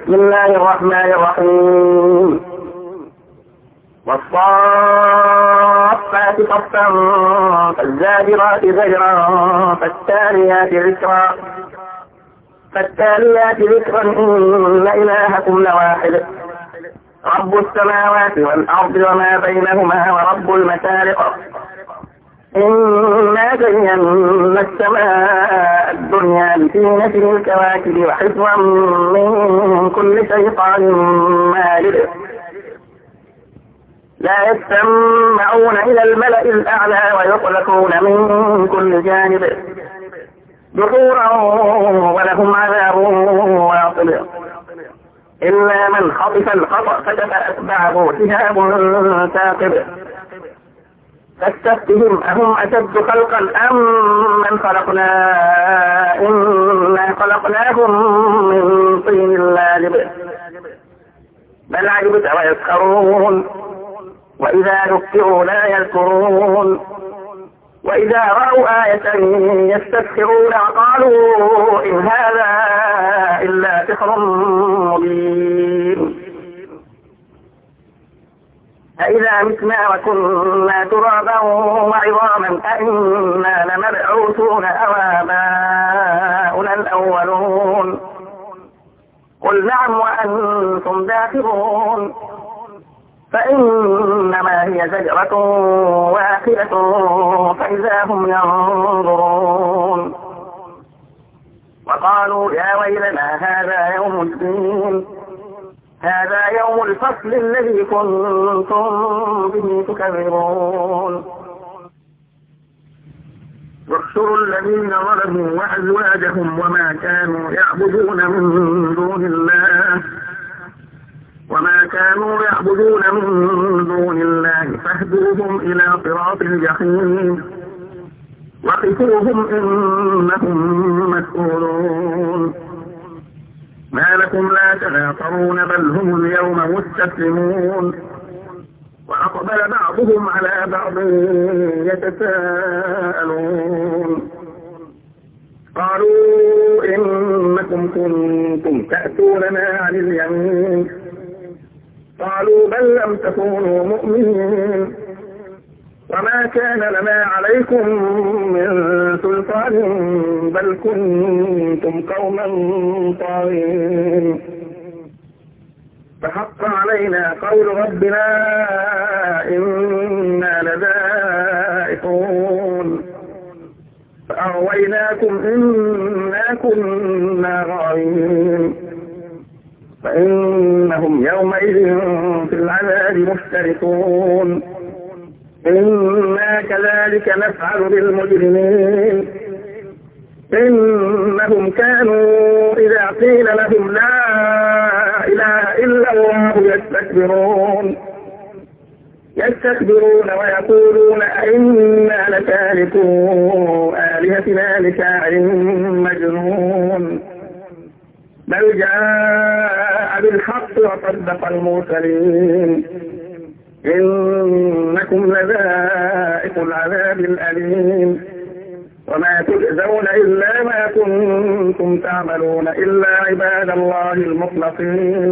بسم الله الرحمن الرحيم. والصافات صفا فالزاجرات زجرا فالتاليات ذكرا إن إلهكم لواحد رب السماوات والأرض وما بينهما ورب المشارق إنا زينا السماء الدنيا بزينة الكواكب وحفظا من كل شيطان مارد لا يستمعون إلى الملأ الأعلى ويقذفون من كل جانب دحورا ولهم عذاب واصب إلا من خطف الخطأ فأتبعه شهاب ثاقب فاستفتهم أهم أشد خلقا أم من خلقنا إنا خلقناهم من طين لازب بل عجبت ويسخرون وإذا ذكروا لا يذكرون وإذا رأوا آية يستسخرون وقالوا إن هذا إلا سحر مبين أإذا متنا وكنا ترابا وعظاما أئنا لمبعوثون أو آباؤنا الأولون قل نعم وأنتم داخرون فإنما هي زجرة واحدة فإذا هم ينظرون وقالوا يا ويلنا هذا يوم الدين هذا يوم الفصل الذي كنتم به تكذبون واحشروا الذين ظلموا وأزواجهم وما كانوا يعبدون من دون الله فاهدوهم إلى صراط الجحيم وقفوهم إنهم مسؤولون ما لكم لا تناصرون بل هم اليوم مستسلمون وأقبل بعضهم على بعض يتساءلون قالوا إنكم كنتم تأتوننا عن اليمين قالوا بل لم تكونوا مؤمنين وما كان لنا عليكم من سلطان بل كنتم قوما طاغين فحق علينا قول ربنا إنا لذائقون فأغويناكم إنا كنا غاوين فإنهم يومئذ في العذاب مشتركون إنا كذلك نفعل بالمجرمين إنهم كانوا إذا قيل لهم لا إله إلا الله يستكبرون ويقولون أئنا لتاركو آلهتنا لشاعر مجنون بل جاء بالحق وصدق المرسلين إنكم لذائق العذاب الأليم وما تجزون إلا ما كنتم تعملون إلا عباد الله المخلصين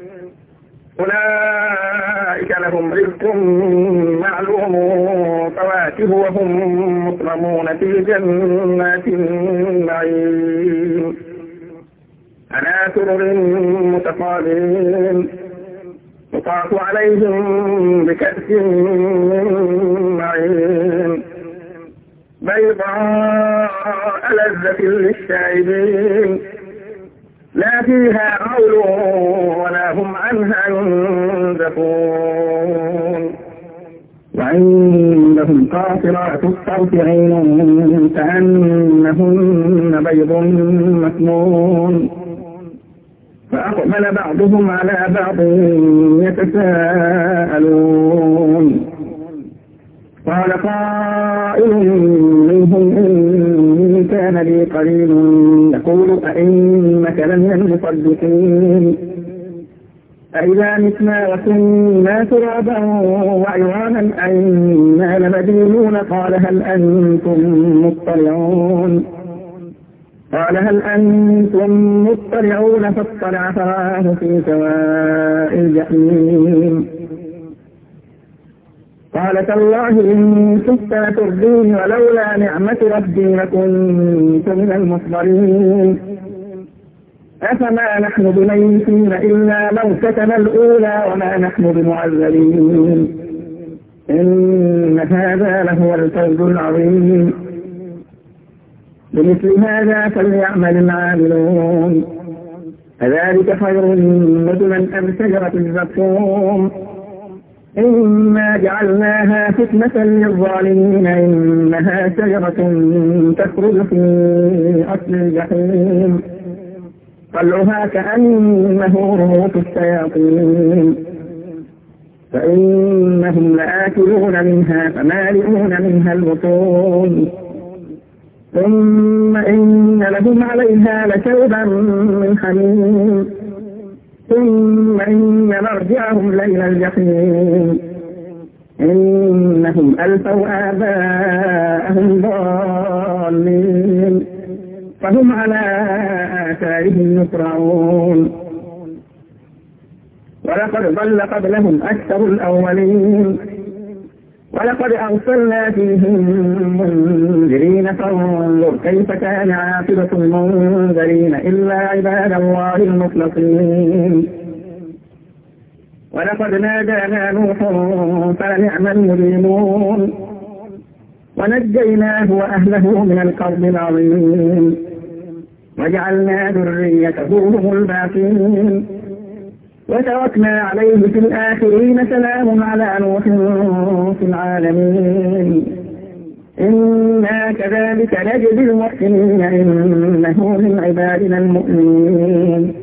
أولئك لهم رزق معلوم فواكه وهم مكرمون في جنات النعيم على سرر متقابلين يطاف عليهم بكأس من معين بيضاء لذة للشاربين لا فيها غول ولا هم عنها ينزفون وعندهم قاصرات الطرف عين كأنهن بيض مكنون فأقبل بعضهم على بعض يتساءلون قال قائل منهم إن كان لي قرين يقول أئنك لمن المصدقين أإذا متنا وكنا ترابا وعظاما أئنا لمدينون قال هل أنتم مطلعون قال هل أنتم مطلعون فاطلع فرآه في سواء الجحيم قال تالله إن كنت لتردين ولولا نعمة ربي لكنت من المحضرين أفما نحن بميتين إلا موتتنا الأولى وما نحن بمعذبين إن هذا لهو الفوز العظيم بمثل هذا فليعمل العاملون كذلك خير نزلا أم شجرة الزقوم إنا جعلناها فتنة للظالمين إنها شجرة تخرج في أصل الجحيم طلعها كأنه رؤوس الشياطين فإنهم لآكلون منها فمالئون منها البطون ثم إن لهم عليها لشوبا من حميم ثم إن مرجعهم لإلى الجحيم إنهم ألفوا آباءهم ضالين فهم على آثارهم يسرعون ولقد ضل قبلهم أكثر الأولين ولقد أرسلنا فيهم منذرين فانظر كيف كان عاقبة المنذرين إلا عباد الله المخلصين ولقد نادانا نوح فلنعم المجرمون ونجيناه وأهله من الكرب العظيم وجعلنا ذريته هم الباقين وتركنا عليه في الآخرين سلام على نوح في العالمين إنا كذلك نجزي المحسنين إنه من عبادنا المؤمنين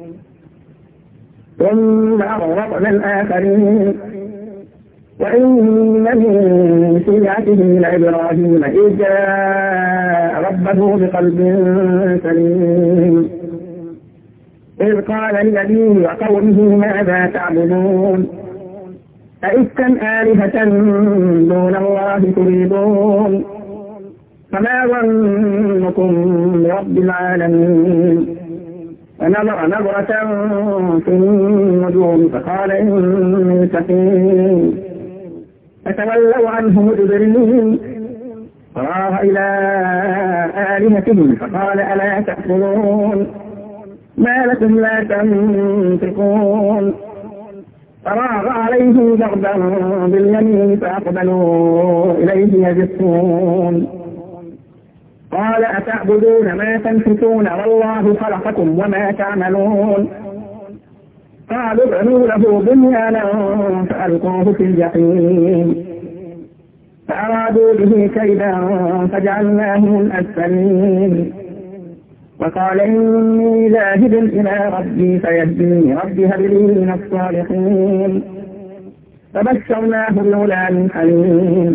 ثم أغرقنا الآخرين وإن من شيعته لإبراهيم إذ جاء ربه بقلب سليم إذ قال لأبيه وقومه ماذا تعبدون أئفكا آلهة دون الله تريدون فما ظنكم برب العالمين فنظر نظرة في النجوم فقال إني سقيم فتولوا عنه مدبرين فراغ إلى آلهتهم فقال ألا تأكلون ما لكم لا تنطقون فراغ عليهم ضربا باليمين فأقبلوا إليه يزفون قال أتعبدون ما تنحتون والله خلقكم وما تعملون قالوا ابنوا له بنيانا فألقوه في الجحيم فأرادوا به كيدا فجعلناهم الأسفلين وقال إني ذاهب إلى ربي فيهديني ربي هب لي من الصالحين فبشرناه بغلام حليم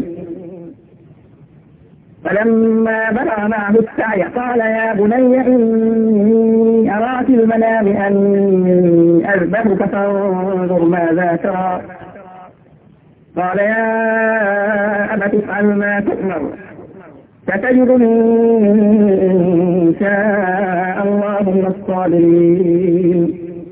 فلما بلغ معه السعي قال يا بني إني أرى في المنام أني أذبحك فانظر ماذا ترى قال يا أبت افعل ما تؤمر ستجدني إن شاء الله من الصابرين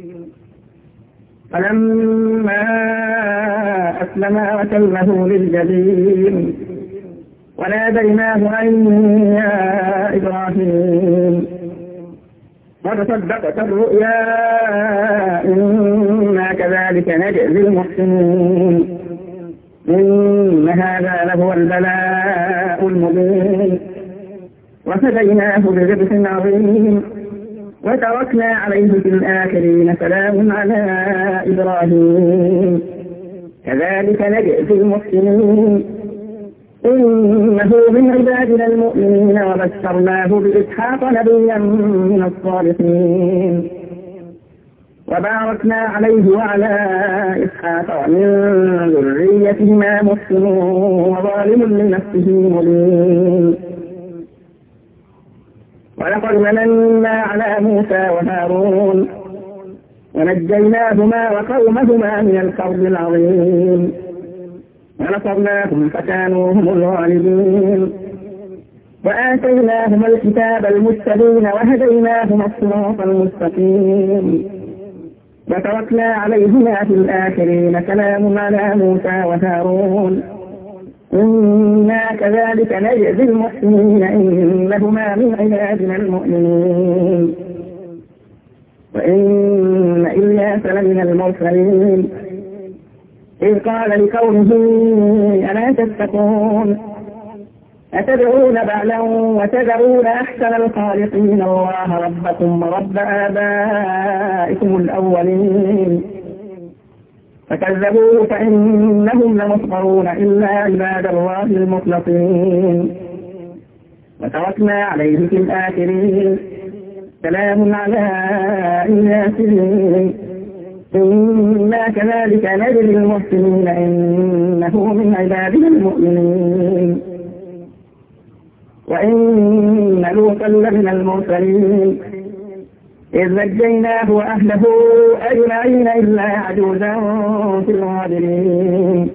فلما أسلما وتله للجبين وناديناه أن يا إبراهيم قد صدقت الرؤيا إنا كذلك نجزي المحسنين إن هذا لهو البلاء المبين وفديناه بذبح عظيم وتركنا عليه في الآخرين سلام على إبراهيم كذلك نجزي المحسنين إنه من عبادنا المؤمنين وبشرناه بإسحاق نبيا من الصالحين وباركنا عليه وعلى إسحاق ومن ذريتهما محسن وظالم لنفسه مبين ولقد مننا على موسى وهارون ونجيناهما وقومهما من الكرب العظيم ونصرناهم فكانوا هم الغالبين وآتيناهما الكتاب المستبين وهديناهما الصراط المستقيم وتركنا عليهما في الآخرين سلام على موسى وهارون إنا كذلك نجزي المحسنين إنهما من عبادنا المؤمنين وإن إلياس لمن المرسلين إذ قال لقومه ألا تتقون أتدعون بعلا وتذرون أحسن الخالقين الله ربكم ورب آبائكم الأولين فكذبوه فإنهم لمحضرون إلا عباد الله المخلصين وتركنا عليه في الآخرين سلام على الياسين إنا كذلك نجزي المحسنين إنه من عبادنا المؤمنين وإن لوطا لمن المرسلين إذ نجيناه وأهله أجمعين إلا عجوزا في الغابرين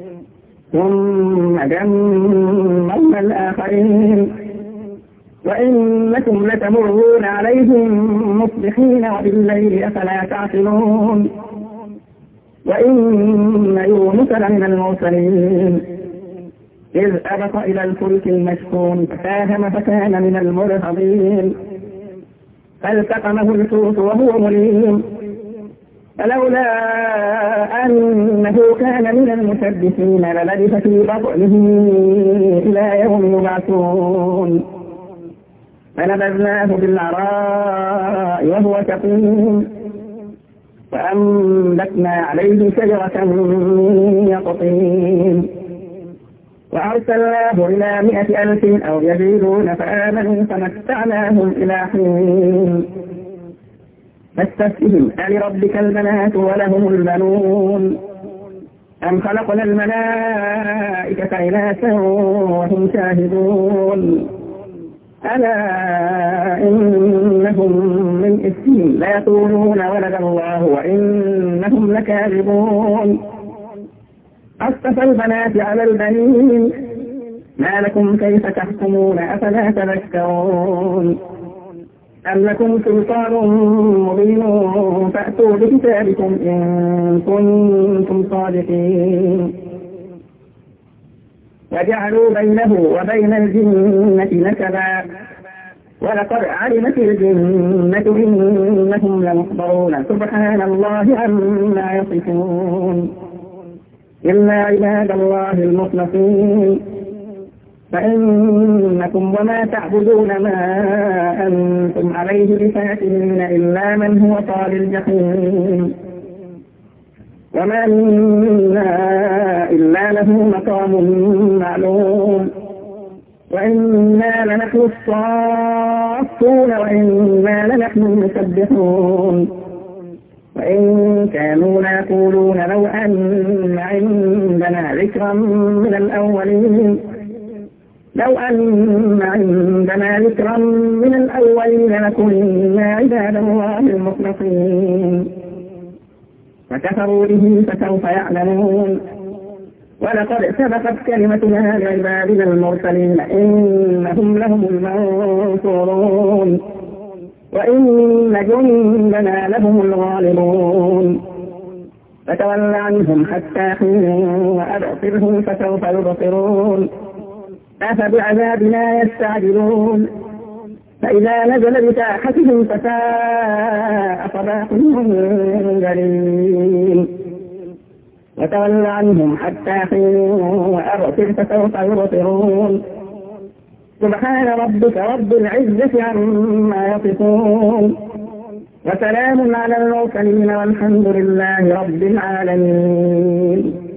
ثم دمرنا الآخرين وإنكم لتمرون عليهم مصبحين وبالليل أفلا تعقلون وإن يونس لمن المرسلين إذ أبق إلى الفلك المشحون فساهم فكان من المدحضين فالتقمه الحوت وهو مليم فلولا أنه كان من المسبحين للبث في بطنه إلى يوم يبعثون فنبذناه بالعراء وهو سقيم وأنبتنا عليه شجرة من يقطين وأرسلناه إلى 100,000 أو يزيدون فآمنوا فمتعناهم إلى حين فاستفتهم ألربك البنات ولهم البنون أم خلقنا الملائكة إناثا وهم شاهدون ألا إنهم من إفكهم لا يقولون ولد الله وإنهم لكاذبون أصطفى البنات على البنين ما لكم كيف تحكمون أفلا تذكرون أم لكم سلطان مبين فأتوا بكتابكم إن كنتم صادقين وجعلوا بينه وبين الجنة نسبا ولقد علمت الجنة إنهم لمحضرون سبحان الله عما يصفون إلا عباد الله المخلصين فإنكم وما تعبدون ما أنتم عليه بفاتنين إلا من هو صال الجحيم وما منا إلا له مقام معلوم وإنا لنحن الصافون وإنا لنحن المسبحون وإن كانوا ليقولون لو أن عندنا ذكرا من الأولين لكنا عباد الله المخلصين فكفروا به فسوف يعلمون ولقد سبقت كلمتنا لعبادنا المرسلين إنهم لهم المنصورون وإن جندنا لهم الغالبون فتول عنهم حتى حين وأبصرهم فسوف يبصرون أفبعذابنا يستعجلون فإذا نزل بساحتهم فساء صباح المنذرين وتول عنهم حتى حين وأبصر فسوف يبصرون سبحان ربك رب العزة عما يصفون وسلام على المرسلين والحمد لله رب العالمين.